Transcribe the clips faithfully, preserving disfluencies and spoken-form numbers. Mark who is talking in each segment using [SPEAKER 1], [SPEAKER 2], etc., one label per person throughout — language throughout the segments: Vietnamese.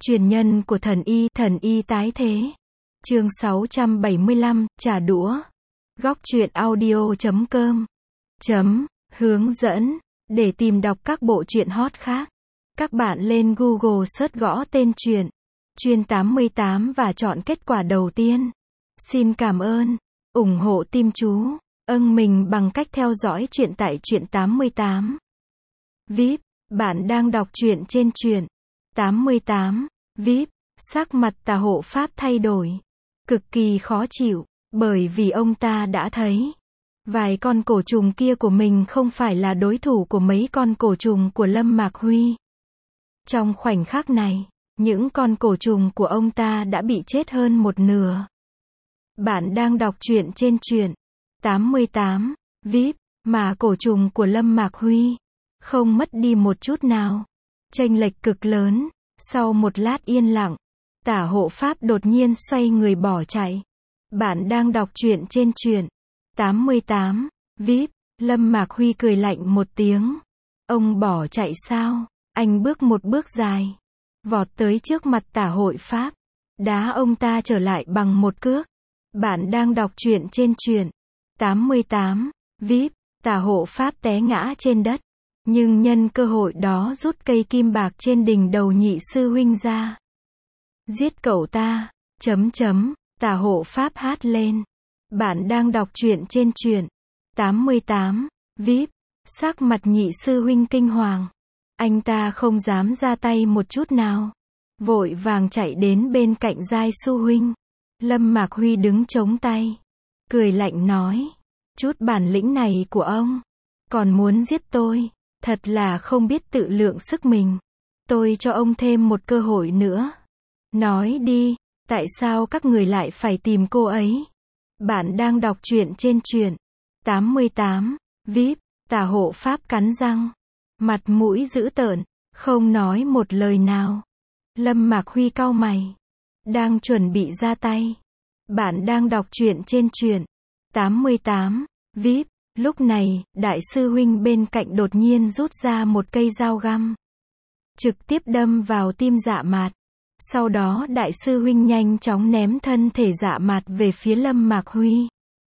[SPEAKER 1] Truyền nhân của thần y, thần y tái thế. Chương sáu trăm bảy mươi lăm, trả đũa. Góc truyện audio chấm com. Chấm, hướng dẫn. Để tìm đọc các bộ truyện hot khác, các bạn lên Google search gõ tên truyện Truyện tám mươi tám và chọn kết quả đầu tiên. Xin cảm ơn. Ủng hộ team chú âng mình bằng cách theo dõi truyện tại Truyện tám mươi tám. vê i pê, bạn đang đọc truyện trên Truyện tám mươi tám. vê i pê, sắc mặt Tả Hộ Pháp thay đổi. Cực kỳ khó chịu, bởi vì ông ta đã thấy vài con cổ trùng kia của mình không phải là đối thủ của mấy con cổ trùng của Lâm Mạc Huy. Trong khoảnh khắc này, những con cổ trùng của ông ta đã bị chết hơn một nửa. Bạn đang đọc truyện trên Truyện tám mươi tám. vê i pê, mà cổ trùng của Lâm Mạc Huy không mất đi một chút nào. Chênh lệch cực lớn. Sau một lát yên lặng, Tả Hộ Pháp đột nhiên xoay người bỏ chạy. Bạn đang đọc truyện trên Truyện tám mươi tám. vê i pê, Lâm Mạc Huy cười lạnh một tiếng. Ông bỏ chạy sao? Anh bước một bước dài, vọt tới trước mặt Tả Hộ Pháp, đá ông ta trở lại bằng một cước. Bạn đang đọc truyện trên Truyện tám mươi tám. vê i pê, Tả Hộ Pháp té ngã trên đất, nhưng nhân cơ hội đó rút cây kim bạc trên đỉnh đầu Nhị sư huynh ra. Giết cậu ta, chấm chấm, Tả Hộ Pháp hát lên. Bạn đang đọc truyện trên Truyện tám mươi tám. vê i pê, sắc mặt Nhị sư huynh kinh hoàng. Anh ta không dám ra tay một chút nào, vội vàng chạy đến bên cạnh Giai Xu huynh. Lâm Mạc Huy đứng chống tay, cười lạnh nói: chút bản lĩnh này của ông, còn muốn giết tôi, thật là không biết tự lượng sức mình. Tôi cho ông thêm một cơ hội nữa. Nói đi, tại sao các người lại phải tìm cô ấy? Bạn đang đọc truyện trên Truyện tám mươi tám. vê i pê, Tả Hộ Pháp cắn răng, mặt mũi dữ tợn, không nói một lời nào. Lâm Mạc Huy cau mày, đang chuẩn bị ra tay. Bạn đang đọc truyện trên Truyện tám mươi tám. vê i pê, lúc này, Đại sư huynh bên cạnh đột nhiên rút ra một cây dao găm, trực tiếp đâm vào tim Dạ Mạt. Sau đó Đại sư huynh nhanh chóng ném thân thể Dạ Mạt về phía Lâm Mạc Huy,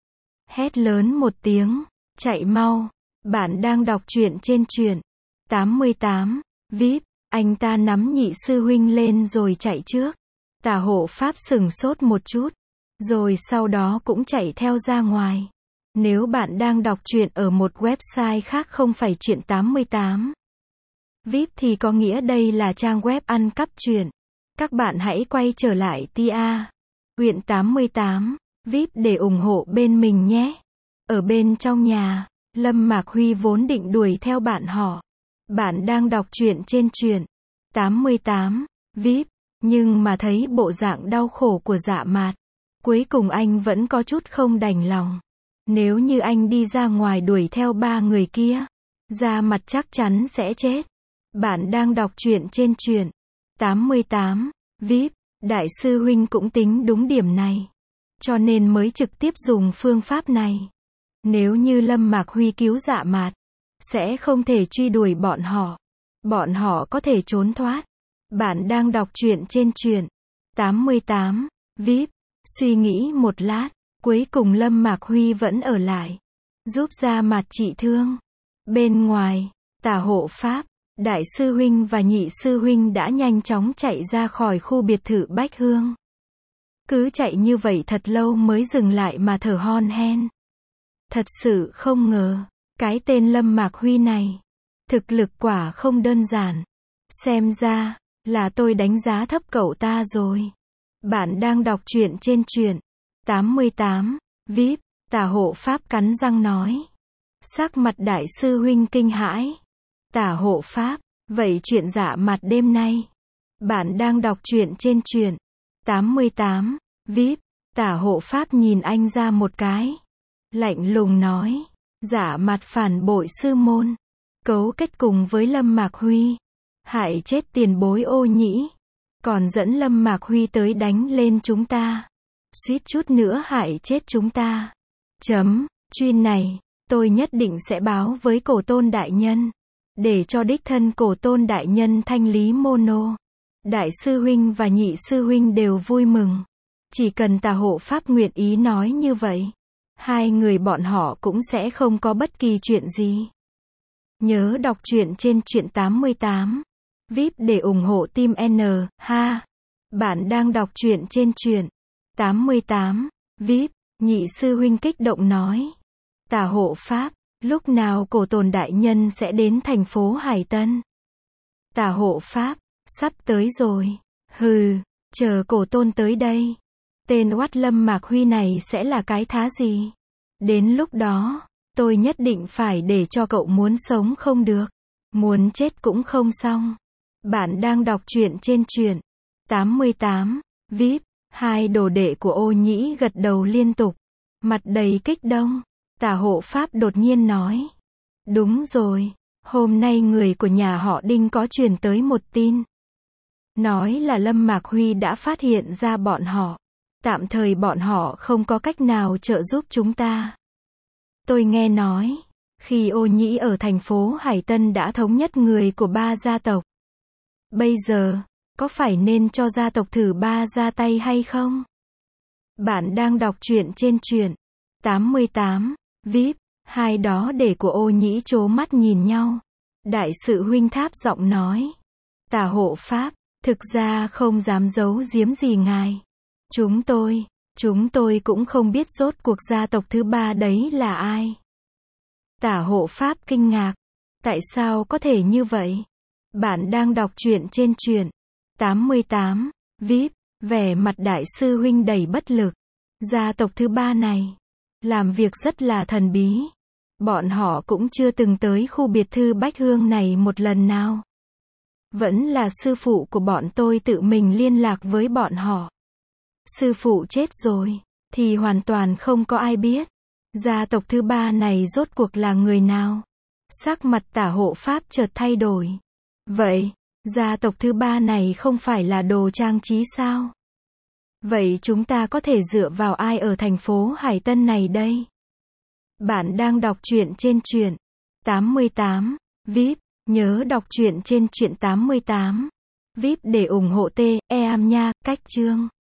[SPEAKER 1] hét lớn một tiếng: chạy mau. Bạn đang đọc truyện trên Truyện tám mươi tám. vê i pê, anh ta nắm Nhị sư huynh lên rồi chạy trước. Tả Hộ Pháp sửng sốt một chút, rồi sau đó cũng chạy theo ra ngoài. Nếu bạn đang đọc truyện ở một website khác không phải Truyện tám mươi tám vê i pê thì có nghĩa đây là trang web ăn cắp truyện. Các bạn hãy quay trở lại tia Truyện tám mươi tám vê i pê để ủng hộ bên mình nhé. Ở bên trong nhà, Lâm Mạc Huy vốn định đuổi theo bạn họ. Bạn đang đọc truyện trên Truyện tám mươi tám vê i pê, nhưng mà thấy bộ dạng đau khổ của Dạ Mạt, cuối cùng anh vẫn có chút không đành lòng. Nếu như anh đi ra ngoài đuổi theo ba người kia, Dạ Mạt chắc chắn sẽ chết. Bạn đang đọc truyện trên Truyện tám mươi tám vê i pê, Đại sư huynh cũng tính đúng điểm này, cho nên mới trực tiếp dùng phương pháp này. Nếu như Lâm Mạc Huy cứu Dạ Mạt, sẽ không thể truy đuổi bọn họ. Bọn họ có thể trốn thoát. Bạn đang đọc truyện trên Truyện tám mươi tám vê i pê, suy nghĩ một lát, cuối cùng Lâm Mạc Huy vẫn ở lại, giúp Dạ Mạt trị thương. Bên ngoài, Tả Hộ Pháp, Đại sư huynh và Nhị sư huynh đã nhanh chóng chạy ra khỏi khu biệt thự Bách Hương. Cứ chạy như vậy thật lâu mới dừng lại mà thở hon hen. Thật sự không ngờ, cái tên Lâm Mạc Huy này, thực lực quả không đơn giản. Xem ra, là tôi đánh giá thấp cậu ta rồi. Bạn đang đọc truyện trên Truyện tám mươi tám vê i pê, Tả Hộ Pháp cắn răng nói. Sắc mặt Đại sư huynh kinh hãi. Tả Hộ Pháp, vậy chuyện Dạ Mạt đêm nay? Bạn đang đọc truyện trên Truyện tám mươi tám vê i pê, Tả Hộ Pháp nhìn anh ra một cái, lạnh lùng nói: Dạ Mạt phản bội sư môn, cấu kết cùng với Lâm Mạc Huy, hại chết tiền bối Ô Nhĩ, còn dẫn Lâm Mạc Huy tới đánh lên chúng ta, suýt chút nữa hại chết chúng ta. Chấm, chuyên này, tôi nhất định sẽ báo với Cổ Tôn đại nhân, để cho đích thân Cổ Tôn đại nhân thanh lý mono. Đại sư huynh và nhị sư huynh đều vui mừng. Chỉ cần Tả hộ pháp nguyện ý nói như vậy, hai người bọn họ cũng sẽ không có bất kỳ chuyện gì. Nhớ đọc truyện trên truyện tám mươi tám. vê i pê để ủng hộ team N, ha. Bạn đang đọc truyện trên truyện tám mươi tám. vê i pê, nhị sư huynh kích động nói. Tả hộ pháp, lúc nào Cổ Tồn đại nhân sẽ đến thành phố Hải Tân? Tả hộ pháp, sắp tới rồi. Hừ, chờ Cổ Tôn tới đây. Tên oát Lâm Mạc Huy này sẽ là cái thá gì? Đến lúc đó, tôi nhất định phải để cho cậu muốn sống không được, muốn chết cũng không xong. Bạn đang đọc truyện trên truyện tám mươi tám. vê i pê, hai đồ đệ của Ô Nhĩ gật đầu liên tục, mặt đầy kích động. Tả hộ pháp đột nhiên nói. Đúng rồi, hôm nay người của nhà họ Đinh có truyền tới một tin. Nói là Lâm Mạc Huy đã phát hiện ra bọn họ. Tạm thời bọn họ không có cách nào trợ giúp chúng ta. Tôi nghe nói, khi Ô Nhĩ ở thành phố Hải Tân đã thống nhất người của ba gia tộc. Bây giờ, có phải nên cho gia tộc thử ba ra tay hay không? Bạn đang đọc truyện trên truyện tám mươi tám. vê i pê, hai đó để của Ô Nhĩ trố mắt nhìn nhau. Đại sự huynh tháp giọng nói. Tả hộ pháp, thực ra không dám giấu giếm gì ngài. Chúng tôi, chúng tôi cũng không biết rốt cuộc gia tộc thứ ba đấy là ai. Tả hộ pháp kinh ngạc. Tại sao có thể như vậy? Bạn đang đọc truyện trên truyện tám mươi tám. vê i pê, vẻ mặt đại sư huynh đầy bất lực. Gia tộc thứ ba này, làm việc rất là thần bí. Bọn họ cũng chưa từng tới khu biệt thự Bách Hương này một lần nào. Vẫn là sư phụ của bọn tôi tự mình liên lạc với bọn họ. Sư phụ chết rồi, thì hoàn toàn không có ai biết. Gia tộc thứ ba này rốt cuộc là người nào? Sắc mặt tả hộ pháp chợt thay đổi. Vậy, gia tộc thứ ba này không phải là đồ trang trí sao? Vậy chúng ta có thể dựa vào ai ở thành phố Hải Tân này đây? Bạn đang đọc truyện trên truyện tám mươi tám. vê i pê, nhớ đọc truyện trên truyện tám mươi tám. vê i pê để ủng hộ T, E am nha, cách chương.